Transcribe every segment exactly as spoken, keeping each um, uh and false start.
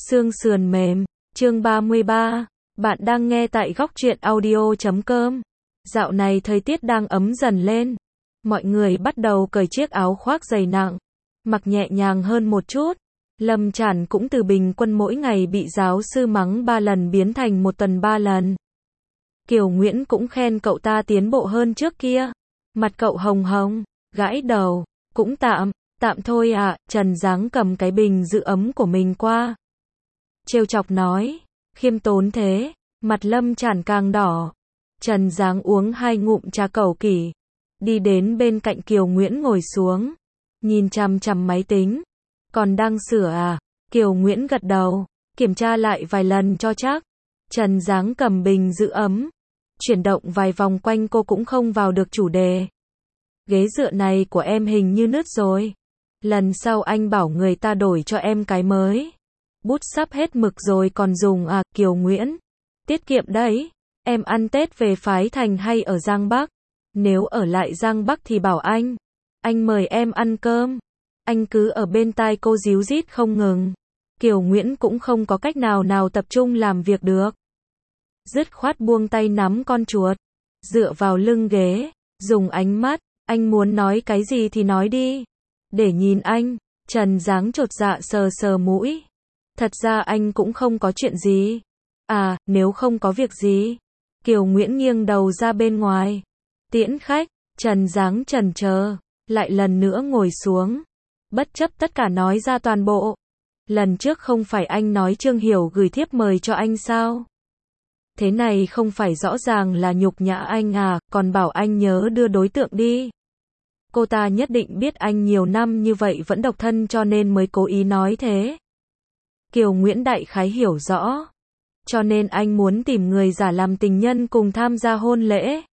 Xương sườn mềm, chương ba mươi ba. Bạn đang nghe tại góc truyện audio chấm com. Dạo này thời tiết đang ấm dần lên. Mọi người bắt đầu cởi chiếc áo khoác dày nặng, mặc nhẹ nhàng hơn một chút. Lâm Trản cũng từ bình quân mỗi ngày bị giáo sư mắng ba lần biến thành một tuần ba lần. Kiều Nguyễn cũng khen cậu ta tiến bộ hơn trước kia. Mặt cậu hồng hồng, gãi đầu, cũng tạm, tạm thôi ạ. À. Trần Giáng cầm cái bình giữ ấm của mình qua, trêu chọc nói, khiêm tốn thế. Mặt Lâm Trản càng đỏ. Trần Giáng uống hai ngụm trà cẩu kỷ, đi đến bên cạnh Kiều Nguyễn ngồi xuống, nhìn chằm chằm máy tính. Còn đang sửa à? Kiều Nguyễn gật đầu, kiểm tra lại vài lần cho chắc. Trần Giáng cầm bình giữ ấm, chuyển động vài vòng quanh cô cũng không vào được chủ đề. Ghế dựa này của em hình như nứt rồi. Lần sau anh bảo người ta đổi cho em cái mới. Bút sắp hết mực rồi còn dùng à? Kiều Nguyễn, tiết kiệm đấy. Em ăn Tết về Phái Thành hay ở Giang Bắc? Nếu ở lại Giang Bắc thì bảo anh. Anh mời em ăn cơm. Anh cứ ở bên tai cô díu dít không ngừng. Kiều Nguyễn cũng không có cách nào nào tập trung làm việc được. Dứt khoát buông tay nắm con chuột, dựa vào lưng ghế, dùng ánh mắt, anh muốn nói cái gì thì nói đi. Để nhìn anh. Trần Giáng chột dạ sờ sờ mũi. Thật ra anh cũng không có chuyện gì. À, nếu không có việc gì. Kiều Nguyễn nghiêng đầu ra bên ngoài, tiễn khách. Trần Giáng chần chờ, lại lần nữa ngồi xuống, bất chấp tất cả nói ra toàn bộ. Lần trước không phải anh nói Trương Hiểu gửi thiếp mời cho anh sao? Thế này không phải rõ ràng là nhục nhã anh à, còn bảo anh nhớ đưa đối tượng đi. Cô ta nhất định biết anh nhiều năm như vậy vẫn độc thân cho nên mới cố ý nói thế. Kiều Nguyễn đại khái hiểu rõ. Cho nên anh muốn tìm người giả làm tình nhân cùng tham gia hôn lễ.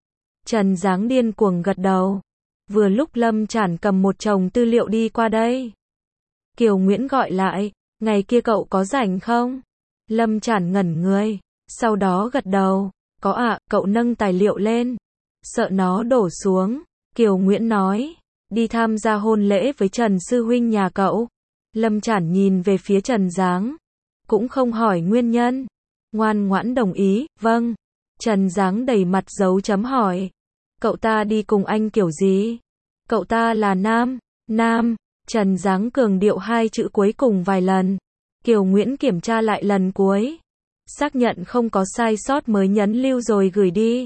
Trần Giáng điên cuồng gật đầu. Vừa lúc Lâm Trản cầm một chồng tư liệu đi qua đây. Kiều Nguyễn gọi lại, ngày kia cậu có rảnh không? Lâm Trản ngẩn người, sau đó gật đầu, có ạ. À, cậu nâng tài liệu lên, sợ nó đổ xuống. Kiều Nguyễn nói, đi tham gia hôn lễ với Trần sư huynh nhà cậu. Lâm Trản nhìn về phía Trần Giáng, cũng không hỏi nguyên nhân, ngoan ngoãn đồng ý. Vâng. Trần Giáng đầy mặt dấu chấm hỏi, cậu ta đi cùng anh kiểu gì? Cậu ta là nam. Nam. Trần Giáng cường điệu hai chữ cuối cùng vài lần. Kiều Nguyễn kiểm tra lại lần cuối, xác nhận không có sai sót mới nhấn lưu rồi gửi đi.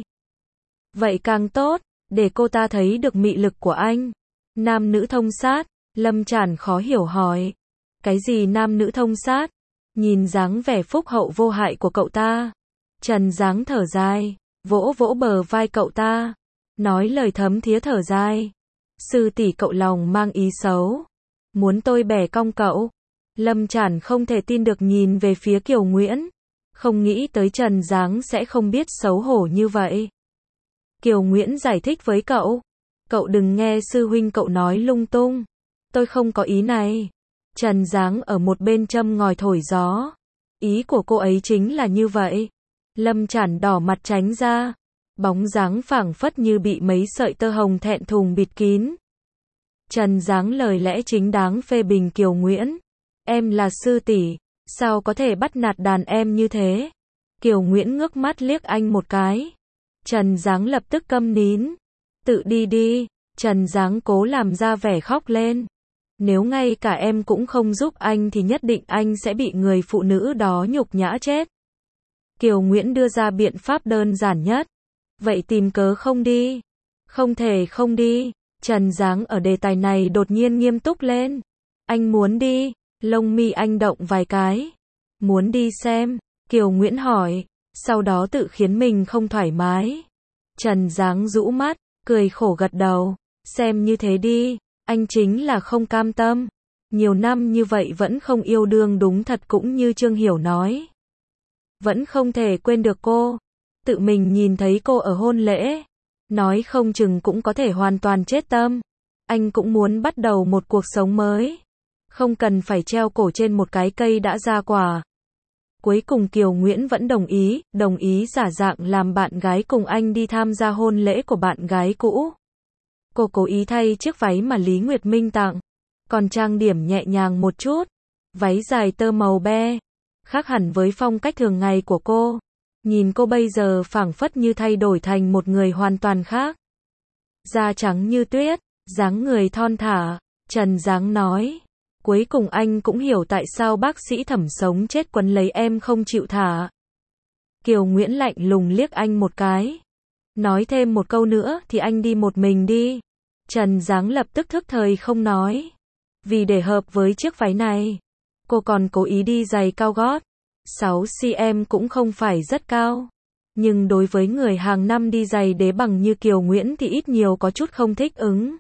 Vậy càng tốt, để cô ta thấy được mị lực của anh. Nam nữ thông sát. Lâm Trản khó hiểu hỏi, cái gì nam nữ thông sát? Nhìn dáng vẻ phúc hậu vô hại của cậu ta, Trần Giáng thở dài, vỗ vỗ bờ vai cậu ta, nói lời thấm thía thở dài. Sư tỷ cậu lòng mang ý xấu, muốn tôi bẻ cong cậu. Lâm Trản không thể tin được nhìn về phía Kiều Nguyễn, không nghĩ tới Trần Giáng sẽ không biết xấu hổ như vậy. Kiều Nguyễn giải thích với cậu, cậu đừng nghe sư huynh cậu nói lung tung, tôi không có ý này. Trần Giáng ở một bên châm ngòi thổi gió, ý của cô ấy chính là như vậy. Lâm Trản đỏ mặt tránh ra, bóng dáng phảng phất như bị mấy sợi tơ hồng thẹn thùng bịt kín. Trần Giáng lời lẽ chính đáng phê bình Kiều Nguyễn, em là sư tỷ, sao có thể bắt nạt đàn em như thế? Kiều Nguyễn ngước mắt liếc anh một cái. Trần Giáng lập tức câm nín. Tự đi đi. Trần Giáng cố làm ra vẻ khóc lên. Nếu ngay cả em cũng không giúp anh thì nhất định anh sẽ bị người phụ nữ đó nhục nhã chết. Kiều Nguyễn đưa ra biện pháp đơn giản nhất. Vậy tìm cớ không đi. Không thể không đi. Trần Giáng ở đề tài này đột nhiên nghiêm túc lên. Anh muốn đi. Lông mi anh động vài cái. Muốn đi xem? Kiều Nguyễn hỏi, sau đó tự khiến mình không thoải mái. Trần Giáng rũ mắt, cười khổ gật đầu. Xem như thế đi. Anh chính là không cam tâm. Nhiều năm như vậy vẫn không yêu đương đúng thật, cũng như Trương Hiểu nói. Vẫn không thể quên được cô. Tự mình nhìn thấy cô ở hôn lễ, nói không chừng cũng có thể hoàn toàn chết tâm. Anh cũng muốn bắt đầu một cuộc sống mới. Không cần phải treo cổ trên một cái cây đã ra quả. Cuối cùng Kiều Nguyễn vẫn đồng ý, đồng ý giả dạng làm bạn gái cùng anh đi tham gia hôn lễ của bạn gái cũ. Cô cố ý thay chiếc váy mà Lý Nguyệt Minh tặng, còn trang điểm nhẹ nhàng một chút. váy dài tơ màu be, khác hẳn với phong cách thường ngày của cô. Nhìn cô bây giờ phảng phất như thay đổi thành một người hoàn toàn khác. Da trắng như tuyết, dáng người thon thả, Trần Giáng nói. Cuối cùng anh cũng hiểu tại sao bác sĩ Thẩm sống chết quấn lấy em không chịu thả. Kiều Nguyễn lạnh lùng liếc anh một cái. Nói thêm một câu nữa thì anh đi một mình đi. Trần Giáng lập tức thức thời không nói. Vì để hợp với chiếc váy này, cô còn cố ý đi giày cao gót. sáu xăng-ti-mét cũng không phải rất cao. Nhưng đối với người hàng năm đi giày đế bằng như Kiều Nguyễn thì ít nhiều có chút không thích ứng.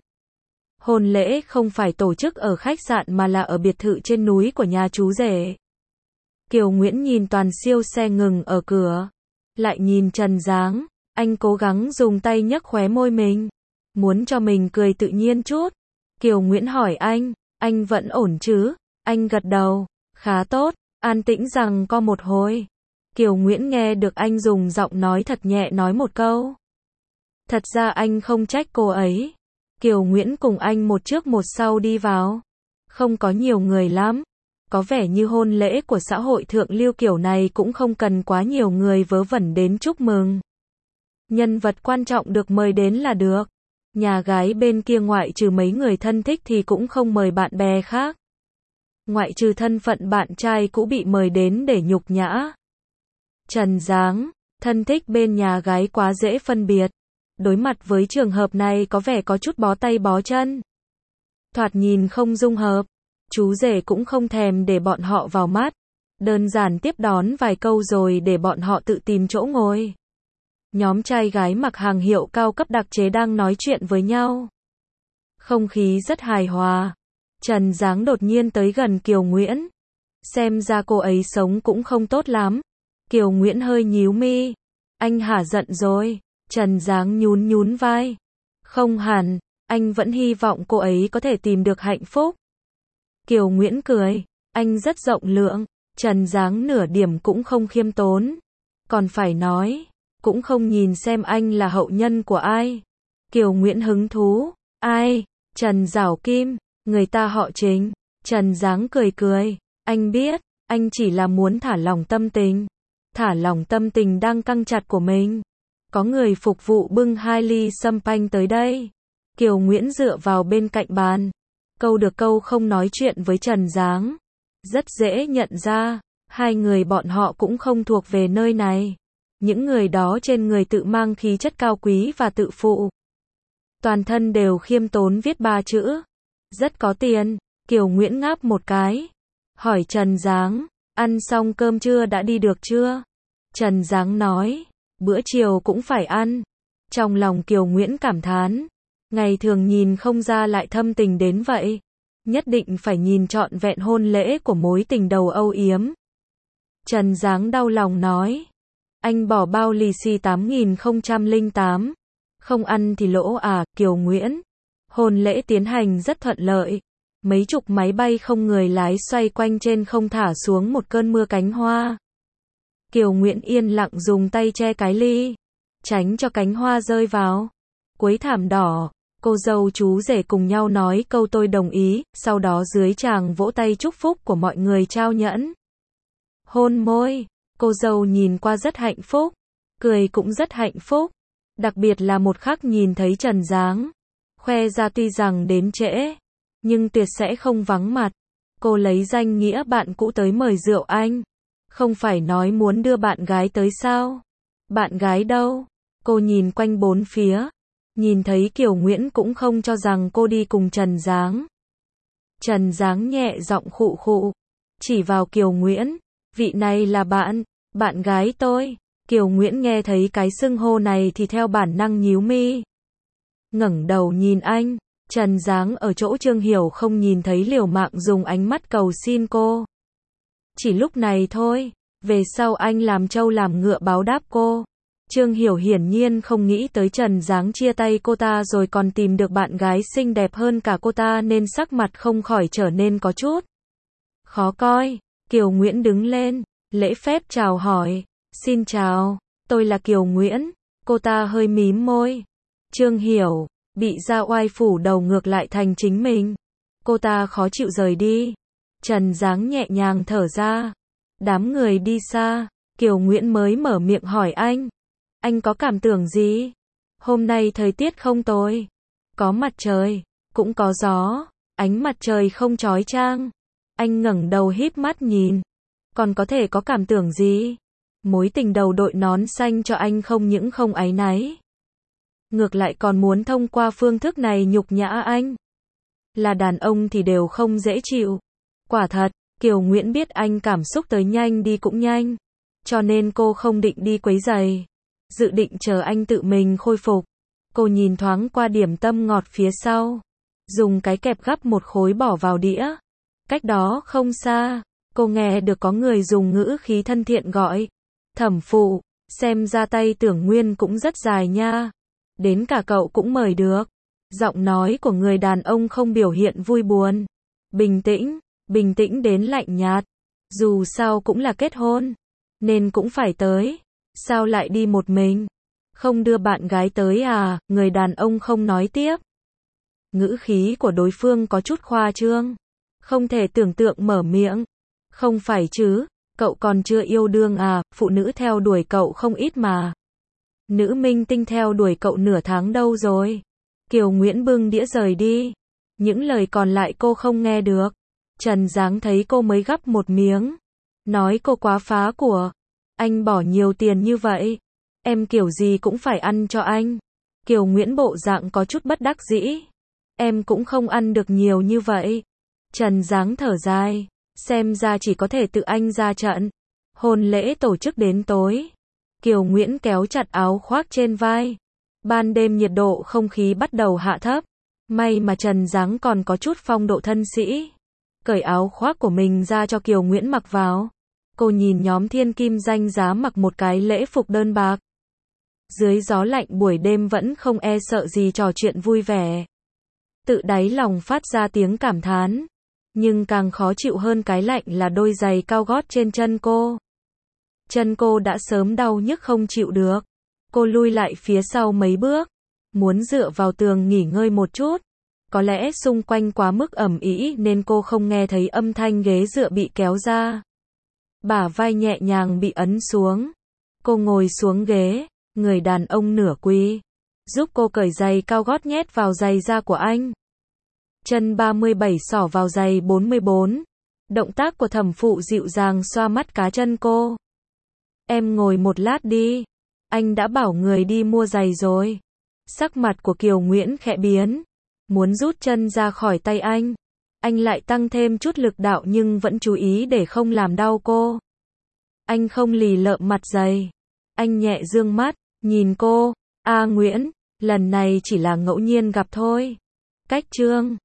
Hôn lễ không phải tổ chức ở khách sạn mà là ở biệt thự trên núi của nhà chú rể. Kiều Nguyễn nhìn toàn siêu xe ngừng ở cửa. Lại nhìn Trần Giáng. Anh cố gắng dùng tay nhấc khóe môi mình. Muốn cho mình cười tự nhiên chút. Kiều Nguyễn hỏi anh. Anh vẫn ổn chứ? Anh gật đầu. Khá tốt. An tĩnh rằng co một hồi. Kiều Nguyễn nghe được anh dùng giọng nói thật nhẹ nói một câu. Thật ra anh không trách cô ấy. Kiều Nguyễn cùng anh một trước một sau đi vào. Không có nhiều người lắm. Có vẻ như hôn lễ của xã hội thượng lưu kiểu này cũng không cần quá nhiều người vớ vẩn đến chúc mừng. Nhân vật quan trọng được mời đến là được. Nhà gái bên kia ngoại trừ mấy người thân thích thì cũng không mời bạn bè khác. Ngoại trừ thân phận bạn trai cũ bị mời đến để nhục nhã. Trần Giáng, thân thích bên nhà gái quá dễ phân biệt. Đối mặt với trường hợp này có vẻ có chút bó tay bó chân. Thoạt nhìn không dung hợp. Chú rể cũng không thèm để bọn họ vào mắt. Đơn giản tiếp đón vài câu rồi để bọn họ tự tìm chỗ ngồi. Nhóm trai gái mặc hàng hiệu cao cấp đặc chế đang nói chuyện với nhau. Không khí rất hài hòa. Trần Giáng đột nhiên tới gần Kiều Nguyễn. Xem ra cô ấy sống cũng không tốt lắm. Kiều Nguyễn hơi nhíu mi. Anh hả giận rồi. Trần Giáng nhún nhún vai. Không hẳn, anh vẫn hy vọng cô ấy có thể tìm được hạnh phúc. Kiều Nguyễn cười. Anh rất rộng lượng. Trần Giáng nửa điểm cũng không khiêm tốn. Còn phải nói, cũng không nhìn xem anh là hậu nhân của ai. Kiều Nguyễn hứng thú. Ai? Trần Giảo Kim. Người ta họ Trình. Trần Giáng cười cười. Anh biết, anh chỉ là muốn thả lỏng tâm tình. Thả lỏng tâm tình đang căng chặt của mình. Có người phục vụ bưng hai ly sâm panh tới đây. Kiều Nguyễn dựa vào bên cạnh bàn. Câu được câu không nói chuyện với Trần Giáng. Rất dễ nhận ra, hai người bọn họ cũng không thuộc về nơi này. Những người đó trên người tự mang khí chất cao quý và tự phụ. Toàn thân đều khiêm tốn viết ba chữ. Rất có tiền. Kiều Nguyễn ngáp một cái. Hỏi Trần Giáng, ăn xong cơm trưa đã đi được chưa? Trần Giáng nói, bữa chiều cũng phải ăn. Trong lòng Kiều Nguyễn cảm thán. Ngày thường nhìn không ra lại thâm tình đến vậy. Nhất định phải nhìn trọn vẹn hôn lễ của mối tình đầu âu yếm. Trần Giáng đau lòng nói. Anh bỏ bao lì xì tám nghìn không trăm lẻ tám. Không ăn thì lỗ à, Kiều Nguyễn. Hôn lễ tiến hành rất thuận lợi. Mấy chục máy bay không người lái xoay quanh trên không thả xuống một cơn mưa cánh hoa. Kiều Nguyễn yên lặng dùng tay che cái ly. Tránh cho cánh hoa rơi vào. Cuối thảm đỏ, cô dâu chú rể cùng nhau nói câu tôi đồng ý, sau đó dưới tràng vỗ tay chúc phúc của mọi người trao nhẫn. Hôn môi, cô dâu nhìn qua rất hạnh phúc, cười cũng rất hạnh phúc, đặc biệt là một khắc nhìn thấy Trần Giáng. Khoe ra tuy rằng đến trễ, nhưng tuyệt sẽ không vắng mặt. Cô lấy danh nghĩa bạn cũ tới mời rượu anh. Không phải nói muốn đưa bạn gái tới sao? Bạn gái đâu? Cô nhìn quanh bốn phía. Nhìn thấy Kiều Nguyễn cũng không cho rằng cô đi cùng Trần Giáng. Trần Giáng nhẹ giọng khụ khụ. Chỉ vào Kiều Nguyễn. Vị này là bạn, bạn gái tôi. Kiều Nguyễn nghe thấy cái xưng hô này thì theo bản năng nhíu mi. Ngẩng đầu nhìn anh. Trần Giáng ở chỗ Trương Hiểu không nhìn thấy liều mạng dùng ánh mắt cầu xin cô. Chỉ lúc này thôi. Về sau anh làm trâu làm ngựa báo đáp cô. Trương Hiểu hiển nhiên không nghĩ tới Trần Giáng chia tay cô ta rồi còn tìm được bạn gái xinh đẹp hơn cả cô ta nên sắc mặt không khỏi trở nên có chút khó coi. Kiều Nguyễn đứng lên, lễ phép chào hỏi. Xin chào, tôi là Kiều Nguyễn. Cô ta hơi mím môi. Trương Hiểu, bị ra oai phủ đầu ngược lại thành chính mình. Cô ta khó chịu rời đi. Trần Giáng nhẹ nhàng thở ra. Đám người đi xa, Kiều Nguyễn mới mở miệng hỏi anh. Anh có cảm tưởng gì? Hôm nay thời tiết không tồi. Có mặt trời, cũng có gió, ánh mặt trời không chói chang. Anh ngẩng đầu híp mắt nhìn. Còn có thể có cảm tưởng gì? Mối tình đầu đội nón xanh cho anh không những không áy náy, ngược lại còn muốn thông qua phương thức này nhục nhã anh. Là đàn ông thì đều không dễ chịu. Quả thật, Kiều Nguyễn biết anh cảm xúc tới nhanh đi cũng nhanh, cho nên cô không định đi quấy rầy, dự định chờ anh tự mình khôi phục. Cô nhìn thoáng qua điểm tâm ngọt phía sau, dùng cái kẹp gắp một khối bỏ vào đĩa. Cách đó không xa, cô nghe được có người dùng ngữ khí thân thiện gọi. Thẩm phụ, xem ra tay Tưởng Nguyên cũng rất dài nha. Đến cả cậu cũng mời được. Giọng nói của người đàn ông không biểu hiện vui buồn. Bình tĩnh, bình tĩnh đến lạnh nhạt. Dù sao cũng là kết hôn, nên cũng phải tới. Sao lại đi một mình? Không đưa bạn gái tới à? Người đàn ông không nói tiếp. Ngữ khí của đối phương có chút khoa trương. Không thể tưởng tượng mở miệng. Không phải chứ, cậu còn chưa yêu đương à? Phụ nữ theo đuổi cậu không ít mà. Nữ minh tinh theo đuổi cậu nửa tháng đâu rồi? Kiều Nguyễn bưng đĩa rời đi. Những lời còn lại cô không nghe được. Trần Giáng thấy cô mới gắp một miếng. Nói cô quá phá của. Anh bỏ nhiều tiền như vậy. Em kiểu gì cũng phải ăn cho anh. Kiều Nguyễn bộ dạng có chút bất đắc dĩ. Em cũng không ăn được nhiều như vậy. Trần Giáng thở dài. Xem ra chỉ có thể tự anh ra trận. Hôn lễ tổ chức đến tối. Kiều Nguyễn kéo chặt áo khoác trên vai. Ban đêm nhiệt độ không khí bắt đầu hạ thấp. May mà Trần Giáng còn có chút phong độ thân sĩ. Cởi áo khoác của mình ra cho Kiều Nguyễn mặc vào. Cô nhìn nhóm thiên kim danh giá mặc một cái lễ phục đơn bạc. Dưới gió lạnh buổi đêm vẫn không e sợ gì trò chuyện vui vẻ. Tự đáy lòng phát ra tiếng cảm thán. Nhưng càng khó chịu hơn cái lạnh là đôi giày cao gót trên chân cô. Chân cô đã sớm đau nhức không chịu được. Cô lui lại phía sau mấy bước. Muốn dựa vào tường nghỉ ngơi một chút. Có lẽ xung quanh quá mức ầm ĩ nên cô không nghe thấy âm thanh ghế dựa bị kéo ra. Bả vai nhẹ nhàng bị ấn xuống. Cô ngồi xuống ghế. Người đàn ông nửa quỳ. Giúp cô cởi giày cao gót nhét vào giày da của anh. Chân ba mươi bảy xỏ vào giày bốn mươi bốn. Động tác của thẩm phụ dịu dàng xoa mắt cá chân cô. Em ngồi một lát đi. Anh đã bảo người đi mua giày rồi. Sắc mặt của Kiều Nguyễn khẽ biến. Muốn rút chân ra khỏi tay anh. Anh lại tăng thêm chút lực đạo nhưng vẫn chú ý để không làm đau cô. Anh không lì lợm mặt giày. Anh nhẹ dương mắt, nhìn cô. A Nguyễn, lần này chỉ là ngẫu nhiên gặp thôi. Cách chương